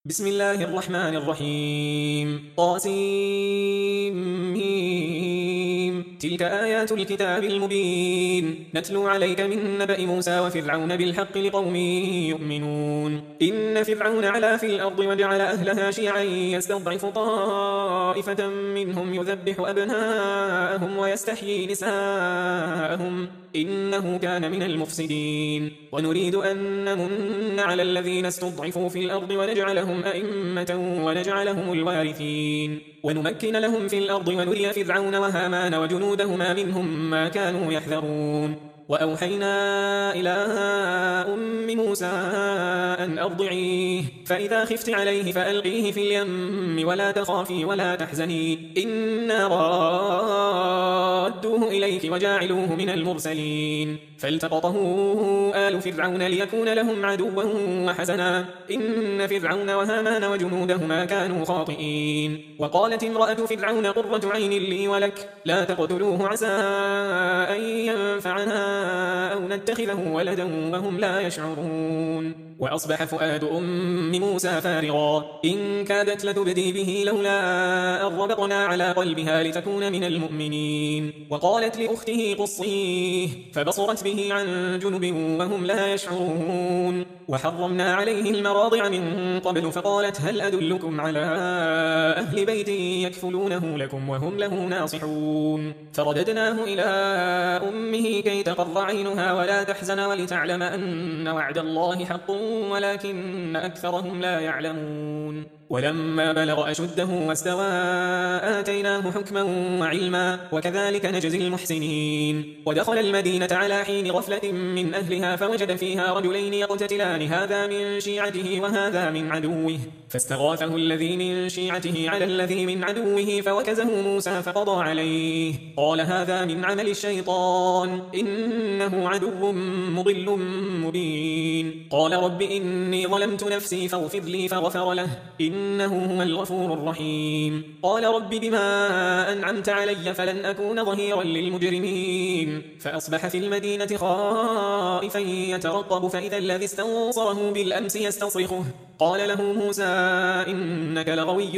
بسم الله الرحمن الرحيم طاسيم تلك آيات الكتاب المبين نتلو عليك من نبأ موسى وفرعون بالحق لقوم يؤمنون إن فرعون علا في الأرض وجعل أهلها شيعا يستضعف طائفة منهم يذبح أبناءهم ويستحيي نساءهم إنه كان من المفسدين ونريد أن نمن على الذين استضعفوا في الأرض ونجعلهم أئمة ونجعلهم الوارثين ونمكن لهم في الأرض ونري فرعون وهامان وجنودهما منهم ما كانوا يحذرون وأوحينا إلى أم موسى أن أرضعيه فإذا خفت عليه فألقيه في اليم ولا تخافي ولا تحزني إنا رادوه إليك وجاعلوه من المرسلين فالتقطه آل فرعون ليكون لهم عدوا وحزنا إن فرعون وهامان وجنودهما كانوا خاطئين وقالت امرأة فرعون قرة عين لي ولك لا تقتلوه عسى أن ينفعنا أو نتخذه ولدا وهم لا يشعرون وأصبح فؤاد أم موسى فارغا إن كادت لتبدي به لولا أن ربطنا على قلبها لتكون من المؤمنين وقالت لأخته قصيه فبصرت به عن جنب وهم لا يشعرون وحرمنا عليه المراضع من قبل فقالت هل أدلكم على أهل بيت يكفلونه لكم وهم له ناصحون فرددناه إلى أمه كي تقر عينها ولا تحزن ولتعلم أن وعد الله حق ولكن أكثرهم لا يعلمون ولما بلغ أشده واستوى آتيناه حكما وعلما وكذلك نجزي المحسنين ودخل المدينة على حين غفلة من أهلها فوجد فيها رجلين يقتتلان هذا من شيعته وهذا من عدوه فاستغاثه الذي من شيعته على الذي من عدوه فوكزه موسى فقضى عليه قال هذا من عمل الشيطان إنه عدو مضل مبين قال رب إني ظلمت نفسي فاغفر لي فغفر له إنه هو الغفور الرحيم قال رب بما أنعمت علي فلن أكون ظهيرا للمجرمين فأصبح في المدينة خائفا يترقب فإذا الذي استنصره بالأمس يستصرخه قال له موسى إنك لغوي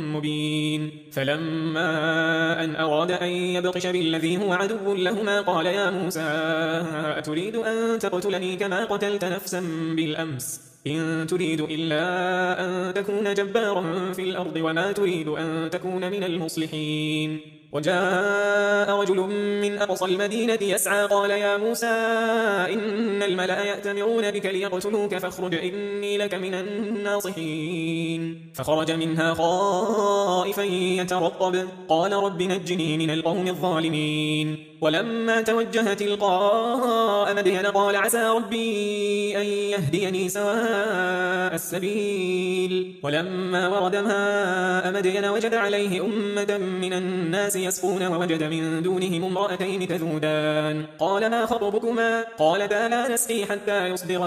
مبين فلما أن أراد أن يبطش بالذي هو عدو لهما قال يا موسى أتريد أن تقتلني كما قتلت نفسا بالأمس إن تريد إلا أن تكون جبارا في الأرض وما تريد أن تكون من المصلحين وجاء رجل من أقصى المدينة يسعى قال يا موسى إن الملأ يأتمرون بك ليقتلوك فاخرج إني لك من الناصحين فخرج منها خائفا يترقب قال رب نجني من القوم الظالمين ولما توجه تلقاء مدين قال عسى ربي أن يهديني سواء السبيل ولما ورد ماء مدين وجد عليه أمة من الناس يسقون ووجد من دونهم امرأتين تذودان قال ما خطبكما قالتا لا نسقي حتى يصدر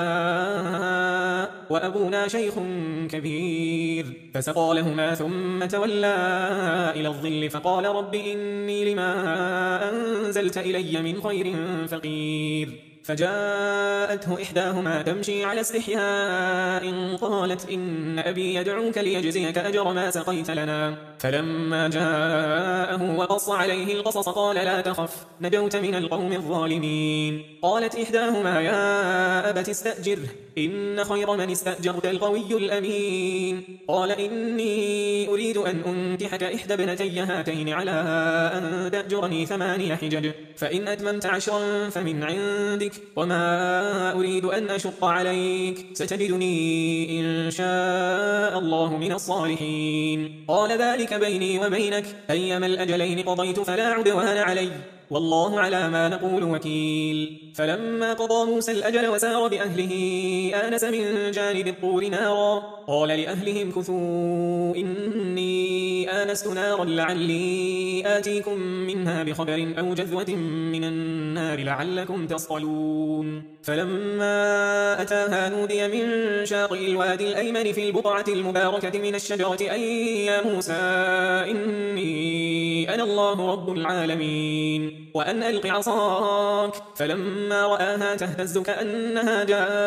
الرعاء وأبونا شيخ كبير فسقى لهما ثم تولى إلى الظل فقال رب إني لما أنزلت إلي من خير فقير فجاءته إحداهما تمشي على استحياء قالت إن أبي يدعوك ليجزيك أجر ما سقيت لنا فلما جاءه وقص عليه القصص قال لا تخف نجوت من القوم الظالمين قالت إحداهما يا أبت استأجره إن خير من استأجرت القوي الأمين قال إني أريد أن أنكحك إحدى ابنتي هاتين على أن تأجرني 8 حجج فإن أتممت 10 فمن عندك وما أريد أن أشق عليك ستجدني إن شاء الله من الصالحين قال ذلك بيني وبينك أيما الأجلين قضيت فلا عدوان علي والله على ما نقول وكيل فلما قضى موسى الأجل وسار بأهله آنس من جانب الطور نارا قال لأهلهم كثوا إني آنست نارا لعلي آتيكم منها بخبر أو جذوة من النار لعلكم تصطلون فلما أتاها نودي من شاطئ الوادي الأيمن في البقعة المباركة من الشجرة أن يا موسى إني أنا الله رب العالمين وأن ألق عصاك، فلما رآها تهتز كأنها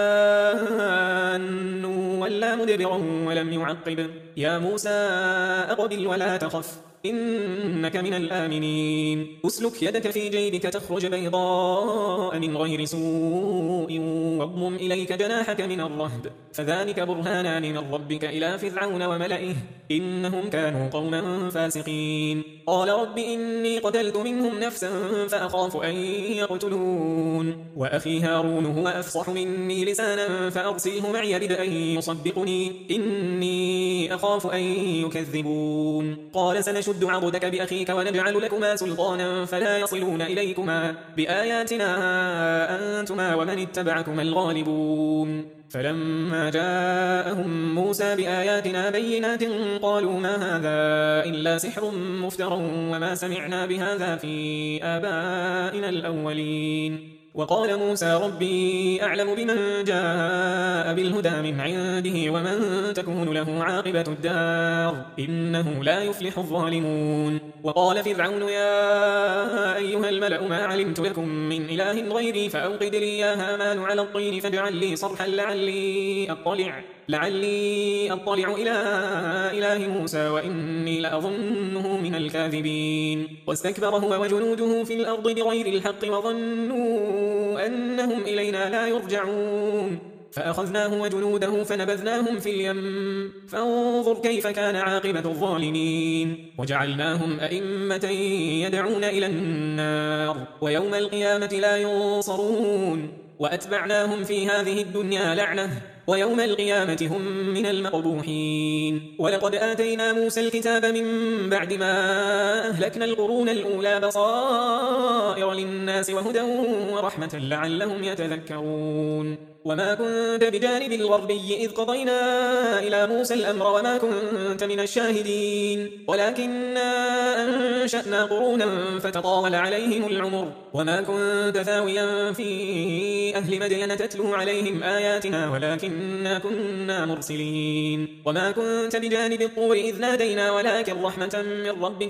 جان ولا مدبرا ولم يعقب. يا موسى أقبل ولا تخف إنك من الآمنين. أسلك يدك في جيبك تخرج بيضاء من غير سوء واضمم إليك جناحك من الرهب، فذلك برهانان من ربك إلى فرعون وملئه إنهم كانوا قوما فاسقين. قال رب إني قتلت منهم نفسا فأخاف أن يقتلون، وأخي هارون هو أفصح مني لسانا فأرسله معي يرد أن يصدقني إني أخاف أن يكذبون. قال سنشد عضدك بأخيك ونجعل لكما سلطانا فلا يصلون إليكما بآياتنا أنتما ومن اتبعكما الغالبون. فلما جاءهم موسى بآياتنا بينات قالوا ما هذا إلا سحر مفترى وما سمعنا بهذا في آبائنا الأولين. وقال موسى ربي أعلم بمن جاء بالهدى من عنده ومن تكون له عاقبة الدار إنه لا يفلح الظالمون. وقال فرعون يا أيها الملأ ما علمت لكم من إله غيري فأوقد لي يا هامان على الطين فاجعل لي صرحا لعلي أطلع إلى إله موسى وإني لأظنه من الكاذبين. واستكبر هو وجنوده في الأرض بغير الحق وظنوا أنهم إلينا لا يرجعون، فأخذناه وجنوده فنبذناهم في اليم فانظر كيف كان عاقبة الظالمين. وجعلناهم أئمة يدعون إلى النار ويوم القيامة لا ينصرون، وأتبعناهم في هذه الدنيا لعنة ويوم القيامة هم من المقبوحين. ولقد آتينا موسى الكتاب من بعد ما أهلكنا القرون الأولى بصائر للناس وهدى ورحمة لعلهم يتذكرون. وما كنت بجانب الغربي إذ قضينا إلى موسى الأمر وما كنت من الشاهدين ولكننا أنشأنا قرونا فتطاول عليهم العمر وما كنت ثاويا في أهل مدين تتلو عليهم آياتنا ولكننا كنا مرسلين. وما كنت بجانب الطور إذ نادينا ولكن رحمة من ربك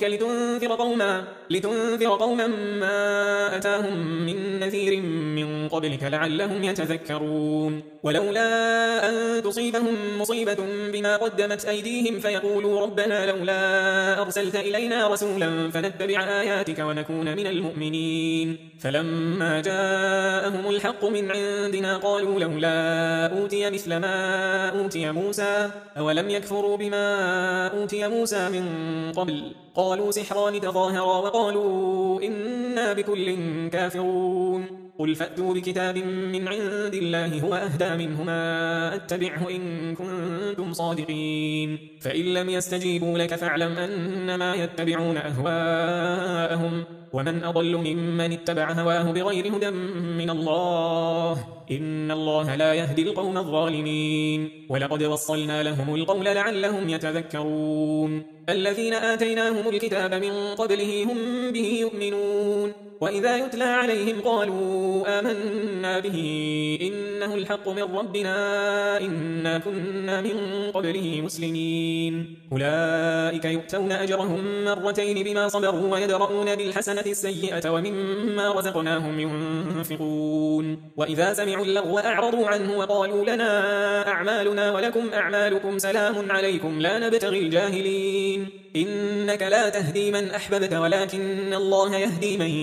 لتنذر قوما ما أتاهم من نذير من قبلك لعلهم يتذكرون. ولولا أن تصيبهم مصيبة بما قدمت أيديهم فيقولوا ربنا لولا أرسلت إلينا رسولا فنتبع آياتك ونكون من المؤمنين. فلما جاءهم الحق من عندنا قالوا لولا أوتي مثل ما أوتي موسى أولم يكفروا بما أوتي موسى من قبل قالوا سحران تظاهرا وقالوا إنا بكل كافرون. قل فأتوا بكتاب من عند الله هو أهدى منهما أتبعه إن كنتم صادقين. فإن لم يستجيبوا لك فاعلم أنما يتبعون أهواءهم ومن أضل ممن اتبع هواه بغير هدى من الله إن الله لا يهدي القوم الظالمين. ولقد وصلنا لهم القول لعلهم يتذكرون. الذين آتيناهم الكتاب من قبله هم به يؤمنون وإذا يتلى عليهم قالوا آمنا به إنه الحق من ربنا إنا كنا من قبله مسلمين. أولئك يؤتون أجرهم مرتين بما صبروا ويدرؤون بالحسنة السيئة ومما رزقناهم ينفقون. وإذا سمعوا اللغو أعرضوا عنه وقالوا لنا أعمالنا ولكم أعمالكم سلام عليكم لا نبتغي الجاهلين. إنك لا تهدي من أحببت ولكن الله يهدي من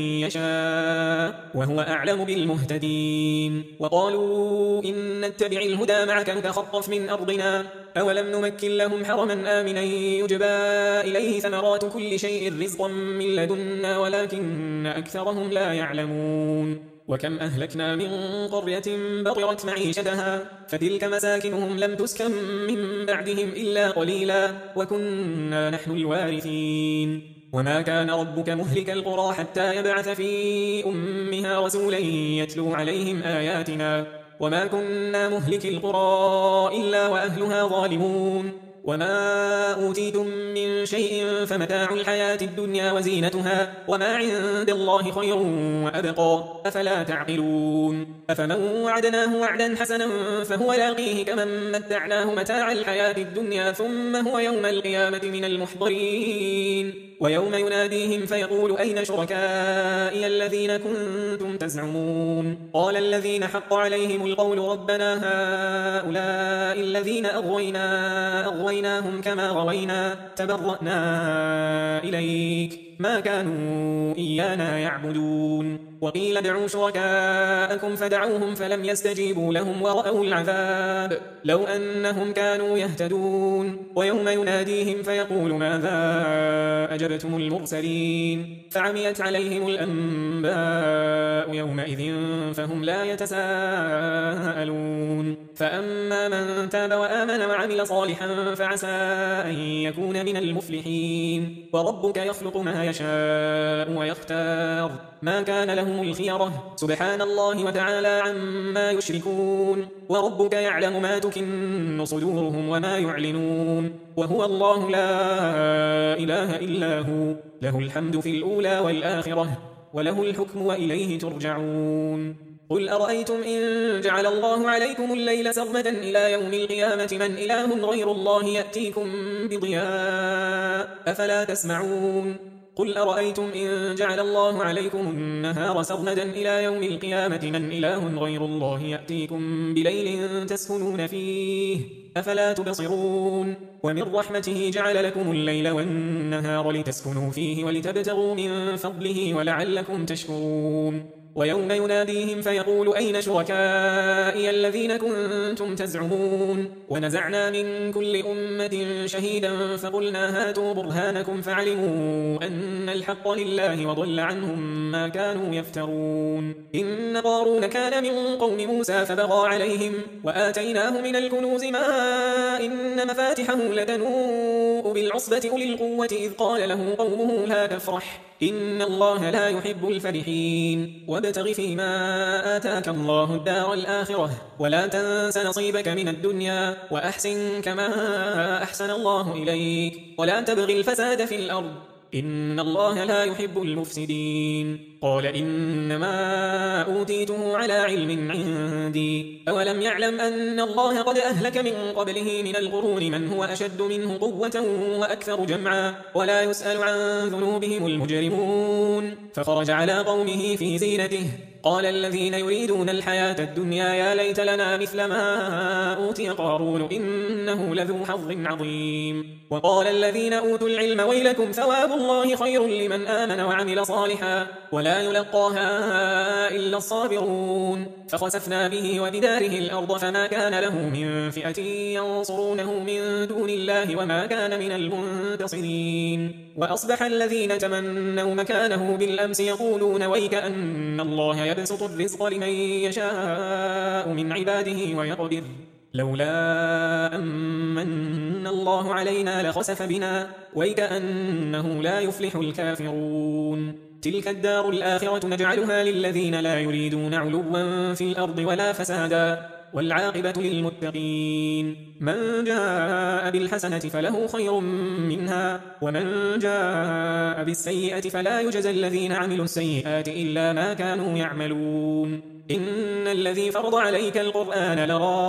يشاء وهو أعلم بالمهتدين. وقالوا إن نتبع الهدى معك نتخطف من أرضنا أولم نمكن لهم حرما آمنا يجبى إليه ثمرات كل شيء رزقا من لدنا ولكن أكثرهم لا يعلمون. وكم أهلكنا من قرية بطرت معيشتها فتلك مساكنهم لم تسكن من بعدهم إلا قليلا وكنا نحن الوارثين. وما كان ربك مهلك القرى حتى يبعث في أمها رسولا يتلو عليهم آياتنا وما كنا مهلك القرى إلا وأهلها ظالمون. وما أوتيتم من شيء فمتاع الحياة الدنيا وزينتها وما عند الله خير وأبقى أفلا تعقلون. أفمن وعدناه وعدا حسنا فهو لاقيه كمن متعناه متاع الحياة الدنيا ثم هو يوم القيامة من المحضرين. ويوم يناديهم فيقول أين شركائي الذين كنتم تزعمون قال الذين حق عليهم القول ربنا هؤلاء الذين أغويناهم كما غوينا تبرأنا إليك ما كانوا إيانا يعبدون وقيل ادعوا شركاءكم فدعوهم فلم يستجيبوا لهم ورأوا العذاب لو أنهم كانوا يهتدون ويوم يناديهم فيقول ماذا أجبتم المرسلين فعميت عليهم الأنباء يومئذ فهم لا يتساءلون فأما من تاب وآمن وعمل صالحا فعسى أن يكون من المفلحين وربك يخلق ما يشاء ويختار ما كان لهم الخيرة سبحان الله وتعالى عما يشركون وربك يعلم ما تكن صدورهم وما يعلنون وهو الله لا إله إلا هو له الحمد في الأولى والآخرة وله الحكم وإليه ترجعون قل أرأيتم إن جعل الله عليكم الليل سرمدا إلى يوم القيامة من إله غير الله يأتيكم بضياء أفلا تسمعون قل أرأيتم إن جعل الله عليكم النهار سرمدا إلى يوم القيامة من إله غير الله يأتيكم بليل تسكنون فيه أفلا تبصرون ومن رحمته جعل لكم الليل والنهار لتسكنوا فيه ولتبتغوا من فضله ولعلكم تشكرون ويوم يناديهم فيقول أين شركائي الذين كنتم تزعمون ونزعنا من كل أمة شهيدا فقلنا هاتوا برهانكم فعلموا أن الحق لله وضل عنهم ما كانوا يفترون إن قارون كان من قوم موسى فبغى عليهم وآتيناه من الكنوز ما إن مفاتحه لتنوء بالعصبة أولي القوة إذ قال له قومه لا تفرح إن الله لا يحب الفرحين وابتغ فيما آتاك الله الدار الآخرة ولا تنس نصيبك من الدنيا وأحسن كما أحسن الله إليك ولا تبغ الفساد في الأرض إن الله لا يحب المفسدين قال إنما أوتيته على علم عندي أولم يعلم أن الله قد أهلك من قبله من القرون من هو أشد منه قوة وأكثر جمعا ولا يسأل عن ذنوبهم المجرمون فخرج على قومه في زينته قال الذين يريدون الحياة الدنيا يا ليت لنا مثل ما أوتي قارون إنه لذو حظ عظيم وقال الذين أوتوا العلم ويلكم ثواب الله خير لمن آمن وعمل صالحا ولا يلقاها إلا الصابرون فخسفنا به وبداره الأرض فما كان له من فئة ينصرونه من دون الله وما كان من المنتصرين وأصبح الذين تمنوا مكانه بالأمس يقولون ويك أن الله يبسط الرزق لمن يشاء من عباده ويقدر لولا أمن الله علينا لخسف بنا ويكأنه لا يفلح الكافرون تلك الدار الآخرة نجعلها للذين لا يريدون علوا في الأرض ولا فسادا والعاقبة للمتقين من جاء بالحسنة فله خير منها ومن جاء بالسيئة فلا يجزى الذين عملوا السيئات إلا ما كانوا يعملون إن الذي فرض عليك القرآن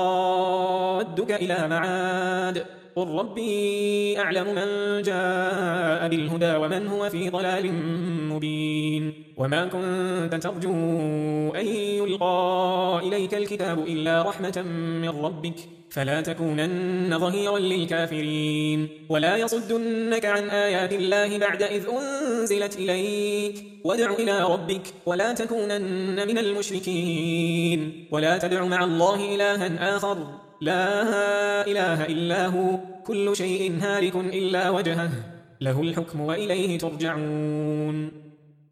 لرادك إلى معاد قل ربي أعلم من جاء بالهدى ومن هو في ضلال مبين وما كنت ترجو أن يلقى إليك الكتاب إلا رحمة من ربك فلا تكونن ظهيرا للكافرين ولا يصدنك عن آيات الله بعد إذ أنزلت إليك وادع إلى ربك ولا تكونن من المشركين ولا تدع مع الله إلها آخر لا إله إلا هو كل شيء هالك إلا وجهه له الحكم وإليه ترجعون